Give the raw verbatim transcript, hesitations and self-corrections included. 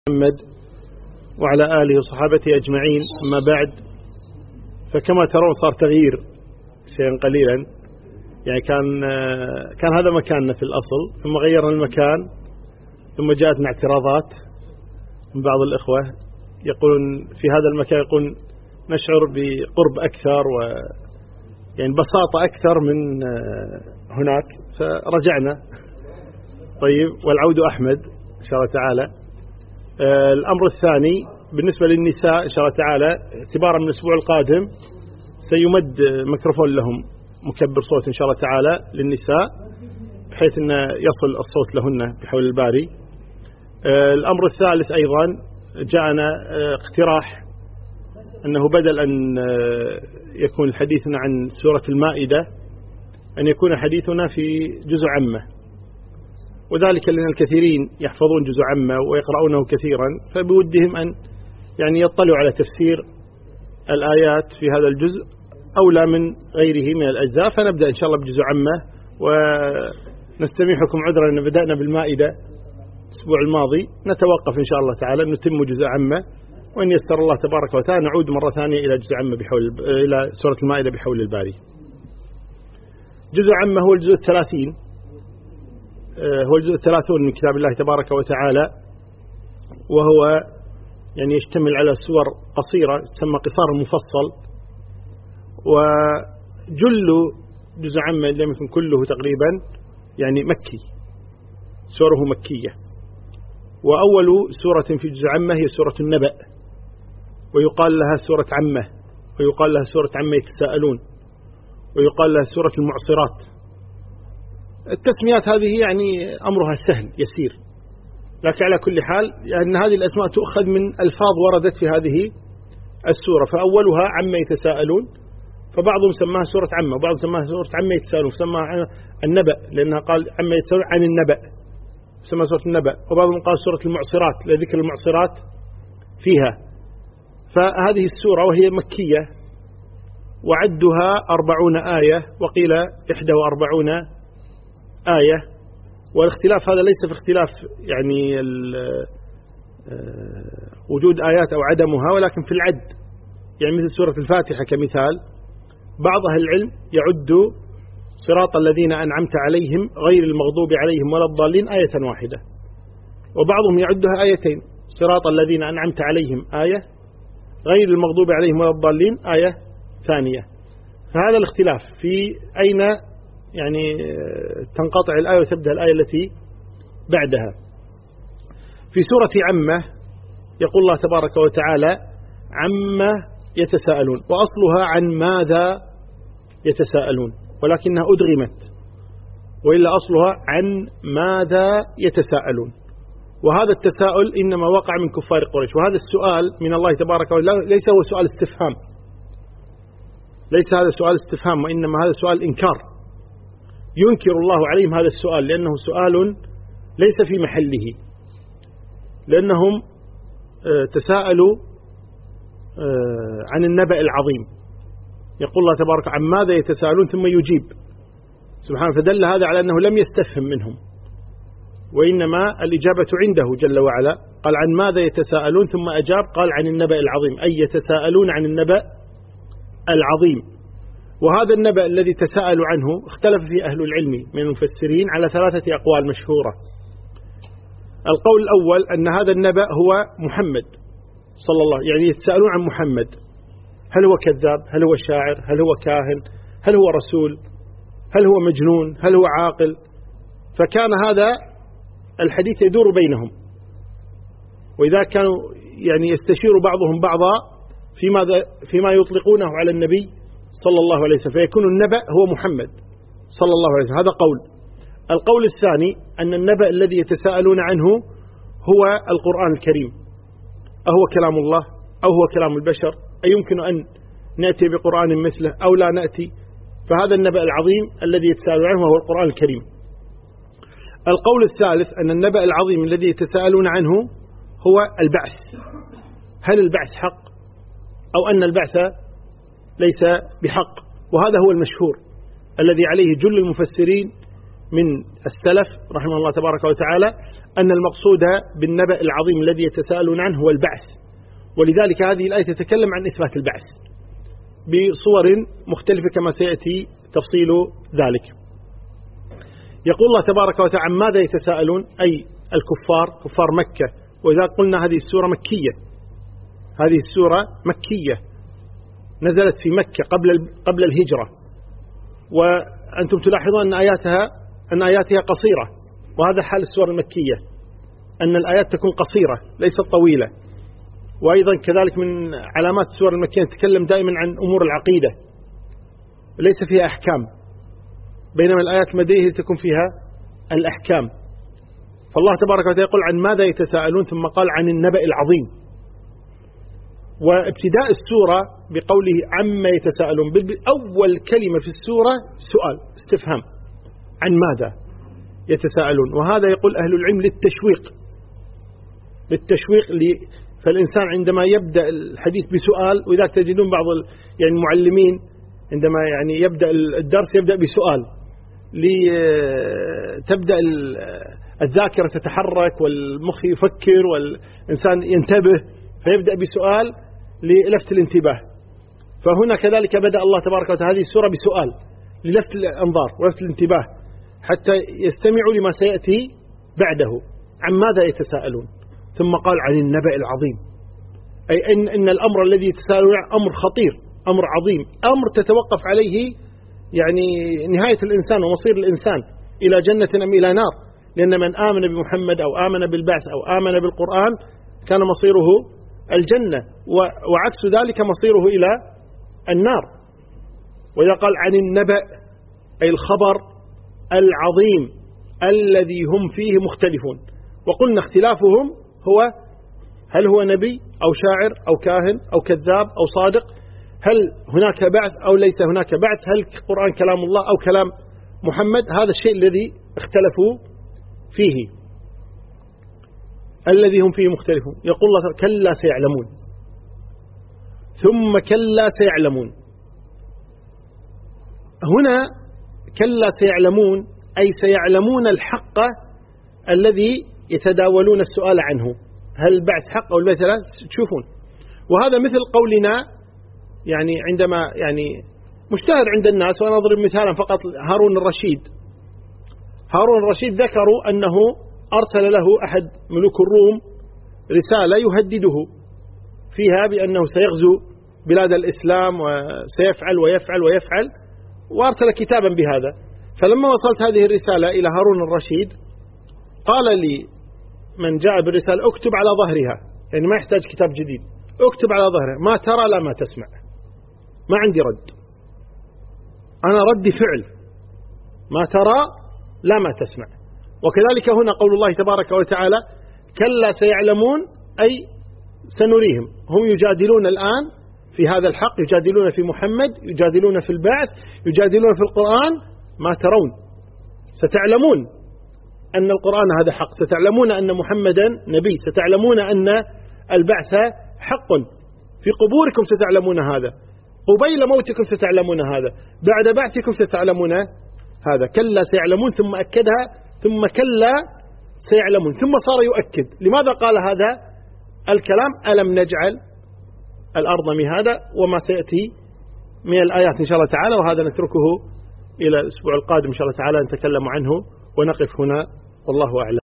محمد وعلى آله وصحابته أجمعين. أما بعد، فكما ترون صار تغيير شيئا قليلا، يعني كان كان هذا مكاننا في الأصل، ثم غيرنا المكان، ثم جاءتنا اعتراضات من بعض الإخوة يقولون في هذا المكان يقول نشعر بقرب أكثر و يعني بساطة أكثر من هناك، فرجعنا. طيب، والعود أحمد إن شاء الله تعالى. الأمر الثاني بالنسبة للنساء إن شاء الله تعالى، اعتبارا من الأسبوع القادم سيمد ميكروفون لهم مكبر صوت إن شاء الله تعالى للنساء، بحيث أن يصل الصوت لهن بحول الباري. الأمر الثالث أيضا جاءنا اقتراح أنه بدل أن يكون حديثنا عن سورة المائدة أن يكون حديثنا في جزء عامة، وذلك لأن الكثيرين يحفظون جزء عامة ويقرؤونه كثيرا، فبودهم أن يعني يطلعوا على تفسير الآيات في هذا الجزء أولى من غيره من الأجزاء. فنبدأ إن شاء الله بجزء عامة، ونستميحكم عذرا أن بدأنا بالمائدة الأسبوع الماضي، نتوقف إن شاء الله تعالى نتم جزء عامة، وإن يسر الله تبارك وتعالى نعود مرة ثانية إلى جزء عامة بحول إلى سورة المائدة بحول الباري. جزء عامة هو الجزء الثلاثين، هو الجزء الثلاثون من كتاب الله تبارك وتعالى، وهو يعني يشتمل على سور قصيرة تسمى قصار المفصل. وجل جزء عامة لم يكن كله تقريبا يعني مكي، سوره مكية. وأول سورة في جزء عامة هي سورة النبأ، ويقال لها سورة عامة، ويقال لها سورة عامة يتساءلون، ويقال لها سورة المعصرات. التسميات هذه يعني أمرها سهل يسير، لكن على كل حال يعني هذه الأسماء تؤخذ من ألفاظ وردت في هذه السورة. فأولها عما يتساءلون، فبعضهم سماها سورة عامة، وبعضهم سماها سورة عما يتساءلون، فسماها النبأ لأنها قال عما يتساءلون عن النبأ، سماها سورة النبأ. وبعضهم قال سورة المعصرات لذكر المعصرات فيها. فهذه السورة وهي مكية، وعدها أربعون آية، وقيل إحدى وأربعون آية. والاختلاف هذا ليس في اختلاف يعني وجود آيات أو عدمها، ولكن في العد. يعني مثل سورة الفاتحة كمثال، بعض أهل العلم يعد صراط الذين أنعمت عليهم غير المغضوب عليهم ولا الضالين آية واحدة، وبعضهم يعدها آيتين، صراط الذين أنعمت عليهم آية، غير المغضوب عليهم ولا الضالين آية ثانية. فهذا الاختلاف في أين يعني تنقطع الآية وتبدأ الآية التي بعدها. في سورة عامة يقول الله تبارك وتعالى عما يتساءلون، وأصلها عن ماذا يتساءلون، ولكنها أدغمت، وإلا أصلها عن ماذا يتساءلون. وهذا التساؤل إنما وقع من كفار قريش، وهذا السؤال من الله تبارك وتعالى ليس هو سؤال استفهام، ليس هذا سؤال استفهام، وإنما هذا سؤال إنكار. ينكر الله عليهم هذا السؤال لأنه سؤال ليس في محله، لأنهم تساءلوا عن النبأ العظيم. يقول الله تبارك عن ماذا يتساءلون ثم يجيب سبحانه، فدل هذا على أنه لم يستفهم منهم، وإنما الإجابة عنده جل وعلا. قال عن ماذا يتساءلون ثم أجاب قال عن النبأ العظيم، أي يتساءلون عن النبأ العظيم. وهذا النبأ الذي تساءلوا عنه اختلف فيه أهل العلم من المفسرين على ثلاثة أقوال مشهورة. القول الأول أن هذا النبأ هو محمد صلى الله عليه وسلم، يعني يتساءلون عن محمد، هل هو كذاب، هل هو شاعر، هل هو كاهن، هل هو رسول، هل هو مجنون، هل هو عاقل. فكان هذا الحديث يدور بينهم، وإذا كانوا يعني يستشير بعضهم بعضا فيما, فيما يطلقونه على النبي صلى الله عليه وسلم، فيكون النبأ هو محمد صلى الله عليه وسلم. هذا قول. القول الثاني أن النبأ الذي يتساءلون عنه هو القرآن الكريم، أهو كلام الله أو هو كلام البشر، أيمكن أن نأتي بقرآن مثله أو لا نأتي. فهذا النبأ العظيم الذي يتساءلون عنه هو القرآن الكريم. القول الثالث أن النبأ العظيم الذي يتساءلون عنه هو البعث، هل البعث حق أو أن البعث ليس بحق. وهذا هو المشهور الذي عليه جل المفسرين من السلف رحمه الله تبارك وتعالى أن المقصود بالنبأ العظيم الذي يتساءلون عنه هو البعث، ولذلك هذه الآية تتكلم عن إثبات البعث بصور مختلفة كما سيأتي تفصيل ذلك. يقول الله تبارك وتعالى عن ماذا يتساءلون، أي الكفار كفار مكة. وإذا قلنا هذه السورة مكية، هذه السورة مكية نزلت في مكة قبل قبل الهجرة، وأنتم تلاحظون أن آياتها أن آياتها قصيرة، وهذا حال السور المكية أن الآيات تكون قصيرة ليست طويلة. وأيضا كذلك من علامات السور المكية نتكلم دائما عن أمور العقيدة ليس فيها أحكام، بينما الآيات المدنية تكون فيها الأحكام. فالله تبارك وتعالى يقول عن ماذا يتساءلون، ثم قال عن النبأ العظيم. وابتداء السورة بقوله عما يتساءلون، أول كلمة في السورة سؤال استفهام، عن ماذا يتساءلون. وهذا يقول أهل العلم للتشويق، للتشويق لي فالإنسان عندما يبدأ الحديث بسؤال، وإذا تجدون بعض يعني المعلمين عندما يعني يبدأ الدرس يبدأ بسؤال لتبدأ الذاكرة تتحرك والمخ يفكر والإنسان ينتبه، فيبدأ بسؤال للفت الانتباه. فهنا كذلك بدأ الله تبارك وتعالى هذه السورة بسؤال للفت الأنظار ولفت الانتباه حتى يستمعوا لما سيأتي بعده. عن ماذا يتساءلون، ثم قال عن النبأ العظيم، أي إن, إن الأمر الذي يتساءلون أمر خطير، أمر عظيم، أمر تتوقف عليه يعني نهاية الإنسان ومصير الإنسان إلى جنة أم إلى نار، لأن من آمن بمحمد أو آمن بالبعث أو آمن بالقرآن كان مصيره الجنة، وعكس ذلك مصيره إلى النار. وإذا قال عن النبأ أي الخبر العظيم الذي هم فيه مختلفون. وقلنا اختلافهم هو هل هو نبي أو شاعر أو كاهن أو كذاب أو صادق، هل هناك بعث أو ليس هناك بعث، هل القرآن كلام الله أو كلام محمد. هذا الشيء الذي اختلفوا فيه الذي هم فيه مختلفون. يقول الله كلا سيعلمون، ثم كلا سيعلمون. هنا كلا سيعلمون أي سيعلمون الحق الذي يتداولون السؤال عنه، هل البعث حق أو ليس لا تشوفون. وهذا مثل قولنا يعني عندما يعني مشتهر عند الناس، وأنا أضرب مثالا فقط هارون الرشيد. هارون الرشيد ذكروا أنه أرسل له أحد ملوك الروم رسالة يهدده فيها بأنه سيغزو بلاد الإسلام وسيفعل ويفعل ويفعل، وأرسل كتابا بهذا. فلما وصلت هذه الرسالة إلى هارون الرشيد قال لي من جاء بالرسالة اكتب على ظهرها، يعني ما يحتاج كتاب جديد، اكتب على ظهرها ما ترى لا ما تسمع، ما عندي رد، أنا ردي فعل، ما ترى لا ما تسمع. وكذلك هنا قول الله تبارك وتعالى كلا سيعلمون أي سنريهم. هم يجادلون الآن في هذا الحق، يجادلون في محمد، يجادلون في البعث، يجادلون في القرآن. ما ترون ستعلمون أن القرآن هذا حق، ستعلمون أن محمدا نبي، ستعلمون أن البعث حق، في قبوركم ستعلمون هذا، قبيل موتكم ستعلمون هذا، بعد بعثكم ستعلمون هذا. كلا سيعلمون ثم أكدها، ثم كلا سيعلمون، ثم صار يؤكد. لماذا قال هذا الكلام؟ ألم نجعل الأرض مهادا، وما سيأتي من الآيات إن شاء الله تعالى. وهذا نتركه إلى الأسبوع القادم إن شاء الله تعالى نتكلم عنه، ونقف هنا والله أعلم.